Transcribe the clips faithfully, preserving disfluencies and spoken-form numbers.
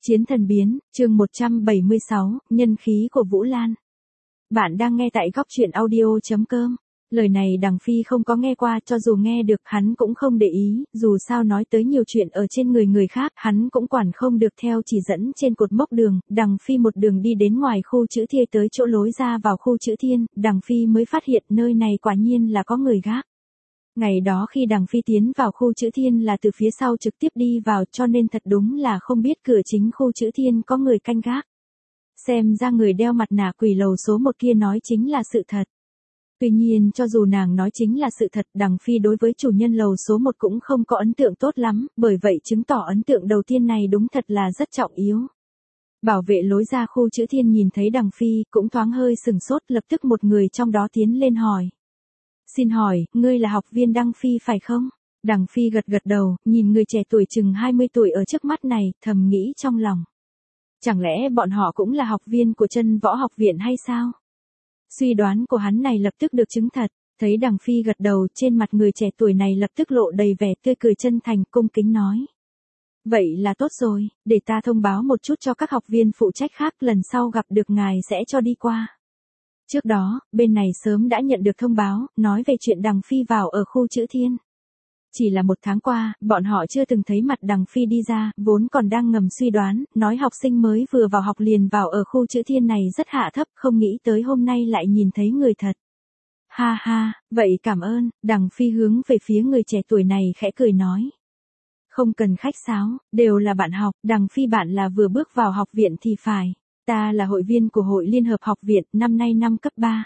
Chiến thần biến, chương một trăm bảy mươi sáu, nhân khí của Vũ Lan. Bạn đang nghe tại góc truyện audio chấm com. Lời này Đằng Phi không có nghe qua, cho dù nghe được hắn cũng không để ý, dù sao nói tới nhiều chuyện ở trên người người khác, hắn cũng quản không được theo chỉ dẫn trên cột mốc đường. Đằng Phi một đường đi đến ngoài khu chữ Thiên tới chỗ lối ra vào khu chữ Thiên, Đằng Phi mới phát hiện nơi này quả nhiên là có người gác. Ngày đó khi Đằng Phi tiến vào khu chữ Thiên là từ phía sau trực tiếp đi vào, cho nên thật đúng là không biết cửa chính khu chữ Thiên có người canh gác. Xem ra người đeo mặt nạ quỷ lầu số một kia nói chính là sự thật. Tuy nhiên cho dù nàng nói chính là sự thật, Đằng Phi đối với chủ nhân lầu số một cũng không có ấn tượng tốt lắm, bởi vậy chứng tỏ ấn tượng đầu tiên này đúng thật là rất trọng yếu. Bảo vệ lối ra khu chữ Thiên nhìn thấy Đằng Phi, cũng thoáng hơi sừng sốt, lập tức một người trong đó tiến lên hỏi. Xin hỏi, ngươi là học viên Đằng Phi phải không? Đằng Phi gật gật đầu, nhìn người trẻ tuổi chừng hai mươi tuổi ở trước mắt này, thầm nghĩ trong lòng. Chẳng lẽ bọn họ cũng là học viên của Chân Võ Học Viện hay sao? Suy đoán của hắn này lập tức được chứng thật, thấy Đằng Phi gật đầu, trên mặt người trẻ tuổi này lập tức lộ đầy vẻ tươi cười chân thành, cung kính nói. Vậy là tốt rồi, để ta thông báo một chút cho các học viên phụ trách khác, lần sau gặp được ngài sẽ cho đi qua. Trước đó, bên này sớm đã nhận được thông báo, nói về chuyện Đằng Phi vào ở khu chữ Thiên. Chỉ là một tháng qua, bọn họ chưa từng thấy mặt Đằng Phi đi ra, vốn còn đang ngầm suy đoán, nói học sinh mới vừa vào học liền vào ở khu chữ Thiên này rất hạ thấp, không nghĩ tới hôm nay lại nhìn thấy người thật. Ha ha, vậy cảm ơn, Đằng Phi hướng về phía người trẻ tuổi này khẽ cười nói. Không cần khách sáo, đều là bạn học, Đằng Phi bạn là vừa bước vào học viện thì phải. Ta là hội viên của Hội Liên hợp Học viện, năm nay năm cấp ba.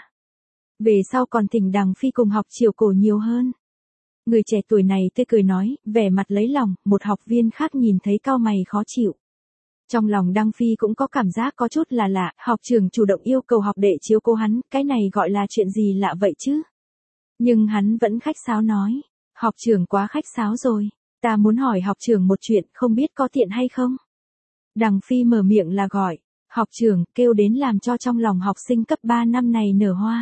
Về sau còn thỉnh Đằng Phi cùng học chiều cổ nhiều hơn. Người trẻ tuổi này tươi cười nói, vẻ mặt lấy lòng, một học viên khác nhìn thấy cau mày khó chịu. Trong lòng Đằng Phi cũng có cảm giác có chút là lạ, học trưởng chủ động yêu cầu học đệ chiếu cố hắn, cái này gọi là chuyện gì lạ vậy chứ? Nhưng hắn vẫn khách sáo nói, học trưởng quá khách sáo rồi, ta muốn hỏi học trưởng một chuyện, không biết có tiện hay không? Đằng Phi mở miệng là gọi. Học trưởng, kêu đến làm cho trong lòng học sinh cấp ba năm này nở hoa.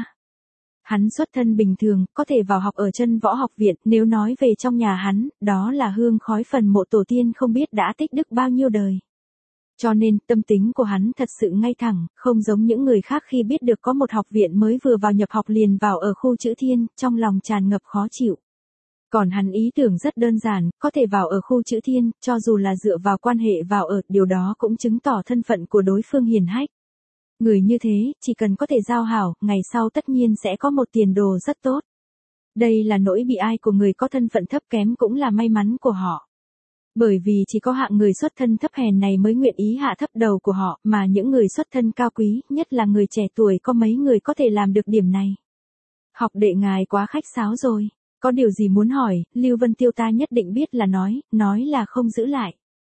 Hắn xuất thân bình thường, có thể vào học ở Chân Võ Học Viện, nếu nói về trong nhà hắn, đó là hương khói phần mộ tổ tiên không biết đã tích đức bao nhiêu đời. Cho nên, tâm tính của hắn thật sự ngay thẳng, không giống những người khác khi biết được có một học viện mới vừa vào nhập học liền vào ở khu chữ Thiên, trong lòng tràn ngập khó chịu. Còn hắn ý tưởng rất đơn giản, có thể vào ở khu chữ Thiên, cho dù là dựa vào quan hệ vào ở, điều đó cũng chứng tỏ thân phận của đối phương hiền hách. Người như thế, chỉ cần có thể giao hảo, ngày sau tất nhiên sẽ có một tiền đồ rất tốt. Đây là nỗi bị ai của người có thân phận thấp kém, cũng là may mắn của họ. Bởi vì chỉ có hạng người xuất thân thấp hèn này mới nguyện ý hạ thấp đầu của họ, mà những người xuất thân cao quý, nhất là người trẻ tuổi, có mấy người có thể làm được điểm này. Học đệ ngài quá khách sáo rồi. Có điều gì muốn hỏi, Lưu Vân Tiêu ta nhất định biết là nói, nói là không giữ lại.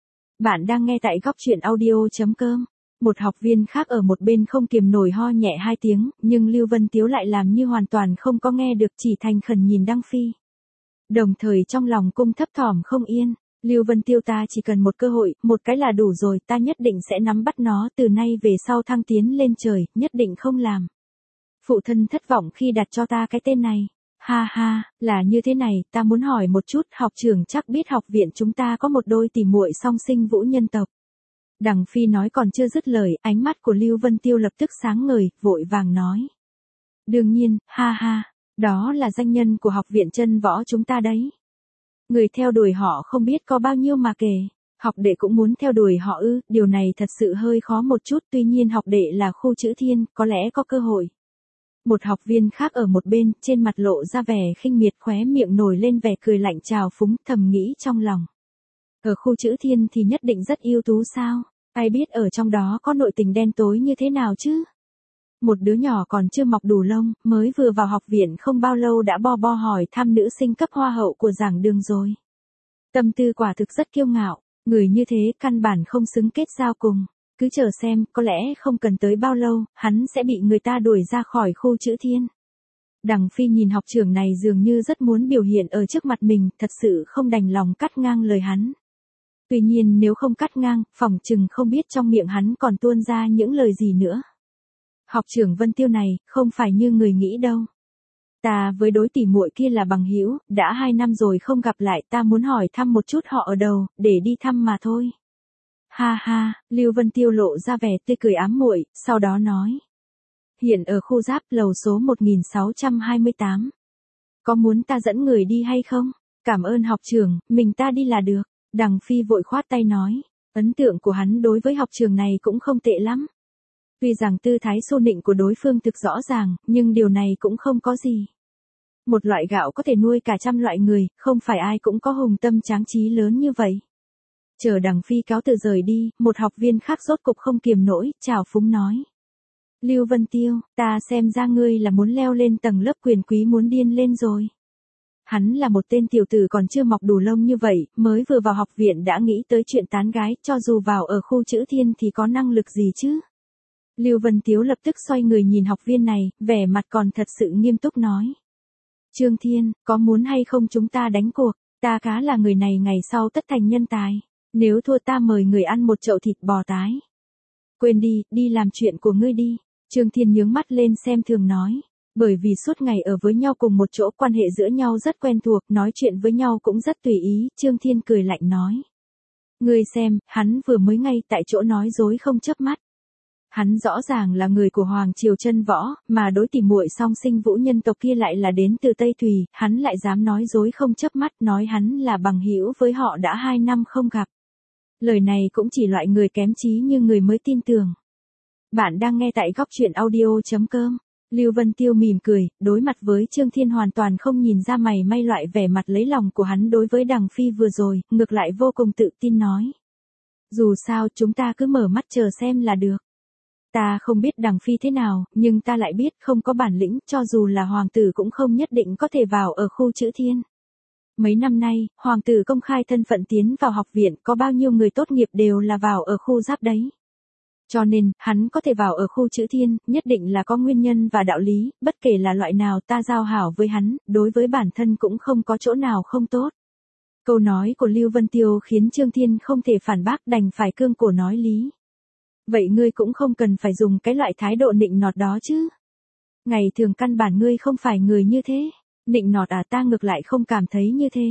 Bạn đang nghe tại góc truyện audio chấm com. Một học viên khác ở một bên không kiềm nổi ho nhẹ hai tiếng, nhưng Lưu Vân Tiếu lại làm như hoàn toàn không có nghe được, chỉ thành khẩn nhìn Đằng Phi. Đồng thời trong lòng cung thấp thỏm không yên, Lưu Vân Tiêu ta chỉ cần một cơ hội, một cái là đủ rồi, ta nhất định sẽ nắm bắt nó, từ nay về sau thăng tiến lên trời, nhất định không làm. Phụ thân thất vọng khi đặt cho ta cái tên này. Ha ha, là như thế này, ta muốn hỏi một chút, học trưởng chắc biết học viện chúng ta có một đôi tỷ muội song sinh Vũ nhân tộc. Đằng Phi nói còn chưa dứt lời, ánh mắt của Lưu Vân Tiêu lập tức sáng ngời, vội vàng nói. Đương nhiên, ha ha, đó là danh nhân của học viện Chân Võ chúng ta đấy. Người theo đuổi họ không biết có bao nhiêu mà kể, học đệ cũng muốn theo đuổi họ ư, điều này thật sự hơi khó một chút, tuy nhiên học đệ là khu chữ Thiên, có lẽ có cơ hội. Một học viên khác ở một bên, trên mặt lộ ra vẻ khinh miệt, khóe miệng nổi lên vẻ cười lạnh trào phúng, thầm nghĩ trong lòng. Ở khu chữ Thiên thì nhất định rất ưu tú sao, ai biết ở trong đó có nội tình đen tối như thế nào chứ. Một đứa nhỏ còn chưa mọc đủ lông, mới vừa vào học viện không bao lâu đã bo bo hỏi thăm nữ sinh cấp hoa hậu của giảng đường rồi. Tâm tư quả thực rất kiêu ngạo, người như thế căn bản không xứng kết giao cùng. Cứ chờ xem, có lẽ không cần tới bao lâu, hắn sẽ bị người ta đuổi ra khỏi khu chữ Thiên. Đằng Phi nhìn học trưởng này dường như rất muốn biểu hiện ở trước mặt mình, thật sự không đành lòng cắt ngang lời hắn. Tuy nhiên nếu không cắt ngang, phỏng chừng không biết trong miệng hắn còn tuôn ra những lời gì nữa. Học trưởng Vân Tiêu này, không phải như người nghĩ đâu. Ta với đối tỷ muội kia là bằng hữu, đã hai năm rồi không gặp lại, ta muốn hỏi thăm một chút họ ở đâu, để đi thăm mà thôi. Ha ha, Lưu Vân Tiêu lộ ra vẻ tươi cười ám muội, sau đó nói. Hiện ở khu giáp lầu số một nghìn sáu trăm hai mươi tám. Có muốn ta dẫn người đi hay không? Cảm ơn học trưởng, mình ta đi là được. Đằng Phi vội khoát tay nói. Ấn tượng của hắn đối với học trường này cũng không tệ lắm. Tuy rằng tư thái xô nịnh của đối phương thực rõ ràng, nhưng điều này cũng không có gì. Một loại gạo có thể nuôi cả trăm loại người, không phải ai cũng có hùng tâm tráng trí lớn như vậy. Chờ Đằng Phi cáo từ rời đi, một học viên khác rốt cục không kiềm nổi, chào phúng nói. Lưu Vân Tiêu, ta xem ra ngươi là muốn leo lên tầng lớp quyền quý muốn điên lên rồi. Hắn là một tên tiểu tử còn chưa mọc đủ lông như vậy, mới vừa vào học viện đã nghĩ tới chuyện tán gái, cho dù vào ở khu Chữ Thiên thì có năng lực gì chứ. Lưu Vân Tiếu lập tức xoay người nhìn học viên này, vẻ mặt còn thật sự nghiêm túc nói. Trương Thiên, có muốn hay không chúng ta đánh cuộc, ta cá là người này ngày sau tất thành nhân tài. Nếu thua ta mời người ăn một chậu thịt bò tái. Quên đi, đi làm chuyện của ngươi đi. Trương Thiên nhướng mắt lên xem thường nói. Bởi vì suốt ngày ở với nhau cùng một chỗ, quan hệ giữa nhau rất quen thuộc, nói chuyện với nhau cũng rất tùy ý, Trương Thiên cười lạnh nói. Ngươi xem, hắn vừa mới ngay tại chỗ nói dối không chớp mắt. Hắn rõ ràng là người của Hoàng Triều Chân Võ, mà đối tỉ muội song sinh Vũ nhân tộc kia lại là đến từ Tây Thùy, hắn lại dám nói dối không chớp mắt, nói hắn là bằng hữu với họ đã hai năm không gặp. Lời này cũng chỉ loại người kém trí như người mới tin tưởng. Bạn đang nghe tại góc truyện audio chấm com. Lưu Vân Tiêu mỉm cười, đối mặt với Trương Thiên hoàn toàn không nhìn ra mày may loại vẻ mặt lấy lòng của hắn đối với Đằng Phi vừa rồi, ngược lại vô cùng tự tin nói. Dù sao chúng ta cứ mở mắt chờ xem là được. Ta không biết Đằng Phi thế nào, nhưng ta lại biết không có bản lĩnh, cho dù là hoàng tử cũng không nhất định có thể vào ở khu Chữ Thiên. Mấy năm nay, hoàng tử công khai thân phận tiến vào học viện, có bao nhiêu người tốt nghiệp đều là vào ở khu giáp đấy. Cho nên, hắn có thể vào ở khu Chữ Thiên, nhất định là có nguyên nhân và đạo lý, bất kể là loại nào ta giao hảo với hắn, đối với bản thân cũng không có chỗ nào không tốt. Câu nói của Lưu Vân Tiêu khiến Trương Thiên không thể phản bác, đành phải cương cổ nói lý. Vậy ngươi cũng không cần phải dùng cái loại thái độ nịnh nọt đó chứ. Ngày thường căn bản ngươi không phải người như thế. Nịnh nọt à, ta ngược lại không cảm thấy như thế.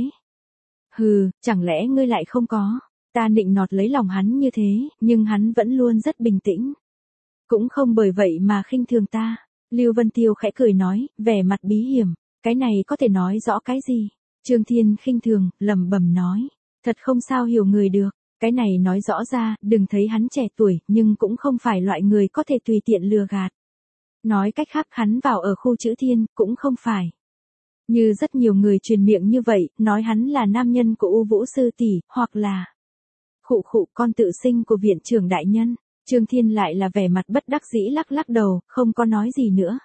Hừ, chẳng lẽ ngươi lại không có. Ta nịnh nọt lấy lòng hắn như thế, nhưng hắn vẫn luôn rất bình tĩnh. Cũng không bởi vậy mà khinh thường ta. Lưu Vân Tiêu khẽ cười nói, vẻ mặt bí hiểm. Cái này có thể nói rõ cái gì? Trương Thiên khinh thường, lẩm bẩm nói. Thật không sao hiểu người được. Cái này nói rõ ra, đừng thấy hắn trẻ tuổi, nhưng cũng không phải loại người có thể tùy tiện lừa gạt. Nói cách khác, hắn vào ở khu Chữ Thiên, cũng không phải. Như rất nhiều người truyền miệng như vậy, nói hắn là nam nhân của U Vũ sư tỷ, hoặc là khụ khụ con tự sinh của viện trưởng đại nhân. Trương Thiên lại là vẻ mặt bất đắc dĩ lắc lắc đầu, không có nói gì nữa.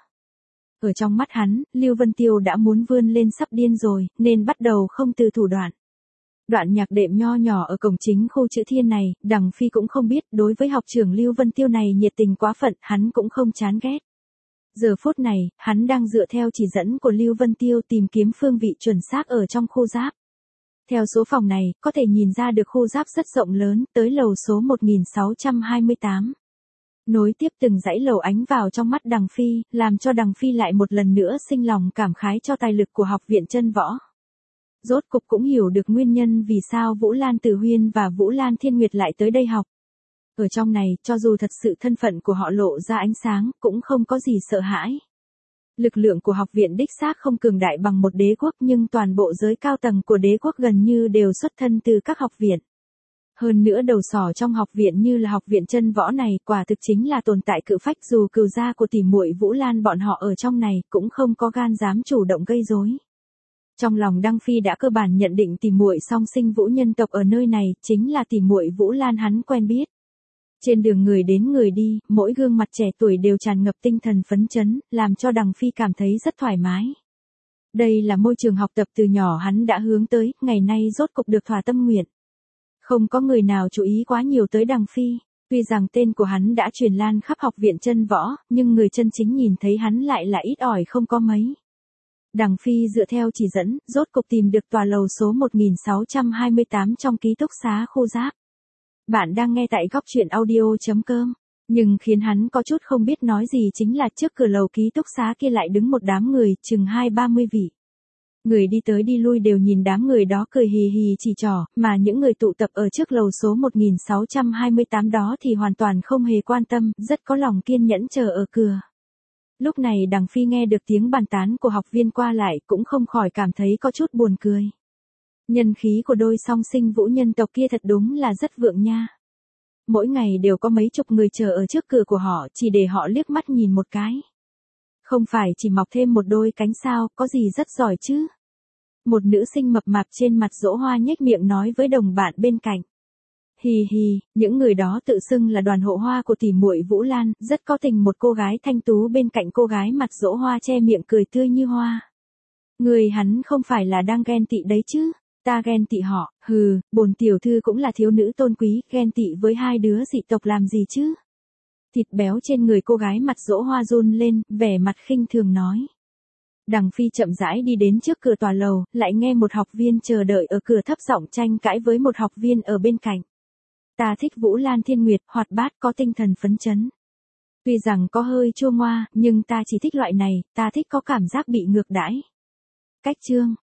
Ở trong mắt hắn, Lưu Vân Tiêu đã muốn vươn lên sắp điên rồi, nên bắt đầu không từ thủ đoạn. Đoạn nhạc đệm nho nhỏ ở cổng chính khu Chữ Thiên này, Đằng Phi cũng không biết, đối với học trưởng Lưu Vân Tiêu này nhiệt tình quá phận, hắn cũng không chán ghét. Giờ phút này, hắn đang dựa theo chỉ dẫn của Lưu Vân Tiêu tìm kiếm phương vị chuẩn xác ở trong khu giáp. Theo số phòng này, có thể nhìn ra được khu giáp rất rộng lớn, tới lầu số một nghìn sáu trăm hai mươi tám. Nối tiếp từng dãy lầu ánh vào trong mắt Đằng Phi, làm cho Đằng Phi lại một lần nữa sinh lòng cảm khái cho tài lực của học viện Chân Võ. Rốt cục cũng hiểu được nguyên nhân vì sao Vũ Lan Tử Huyên và Vũ Lan Thiên Nguyệt lại tới đây học. Ở trong này, cho dù thật sự thân phận của họ lộ ra ánh sáng, cũng không có gì sợ hãi. Lực lượng của học viện đích xác không cường đại bằng một đế quốc, nhưng toàn bộ giới cao tầng của đế quốc gần như đều xuất thân từ các học viện. Hơn nữa đầu sỏ trong học viện như là học viện Chân Võ này, quả thực chính là tồn tại cự phách, dù cừu gia của tỷ muội Vũ Lan bọn họ ở trong này, cũng không có gan dám chủ động gây rối. Trong lòng Đăng Phi đã cơ bản nhận định tỷ muội song sinh Vũ nhân tộc ở nơi này chính là tỷ muội Vũ Lan hắn quen biết. Trên đường người đến người đi, mỗi gương mặt trẻ tuổi đều tràn ngập tinh thần phấn chấn, làm cho Đằng Phi cảm thấy rất thoải mái. Đây là môi trường học tập từ nhỏ hắn đã hướng tới, ngày nay rốt cục được thỏa tâm nguyện. Không có người nào chú ý quá nhiều tới Đằng Phi, tuy rằng tên của hắn đã truyền lan khắp học viện Chân Võ, nhưng người chân chính nhìn thấy hắn lại là ít ỏi không có mấy. Đằng Phi dựa theo chỉ dẫn, rốt cục tìm được tòa lầu số một nghìn sáu trăm hai mươi tám trong ký túc xá khu giáp. Bạn đang nghe tại góc truyện audio chấm com. Nhưng khiến hắn có chút không biết nói gì chính là trước cửa lầu ký túc xá kia lại đứng một đám người, chừng hai ba mươi vị. Người đi tới đi lui đều nhìn đám người đó cười hì hì chỉ trỏ, mà những người tụ tập ở trước lầu số một nghìn sáu trăm hai mươi tám đó thì hoàn toàn không hề quan tâm, rất có lòng kiên nhẫn chờ ở cửa. Lúc này Đằng Phi nghe được tiếng bàn tán của học viên qua lại cũng không khỏi cảm thấy có chút buồn cười. Nhân khí của đôi song sinh vũ nhân tộc kia thật đúng là rất vượng nha. Mỗi ngày đều có mấy chục người chờ ở trước cửa của họ chỉ để họ liếc mắt nhìn một cái. Không phải chỉ mọc thêm một đôi cánh sao, có gì rất giỏi chứ. Một nữ sinh mập mạp trên mặt dỗ hoa nhếch miệng nói với đồng bạn bên cạnh. Hì hì, những người đó tự xưng là đoàn hộ hoa của tỷ muội Vũ Lan, rất có tình một cô gái thanh tú bên cạnh cô gái mặt dỗ hoa che miệng cười tươi như hoa. Người hắn không phải là đang ghen tị đấy chứ. Ta ghen tị họ, hừ, bổn tiểu thư cũng là thiếu nữ tôn quý, ghen tị với hai đứa dị tộc làm gì chứ? Thịt béo trên người cô gái mặt dỗ hoa run lên, vẻ mặt khinh thường nói. Đằng Phi chậm rãi đi đến trước cửa tòa lầu, lại nghe một học viên chờ đợi ở cửa thấp giọng tranh cãi với một học viên ở bên cạnh. Ta thích Vũ Lan Thiên Nguyệt, hoạt bát có tinh thần phấn chấn. Tuy rằng có hơi chua ngoa, nhưng ta chỉ thích loại này, ta thích có cảm giác bị ngược đãi. Cách chương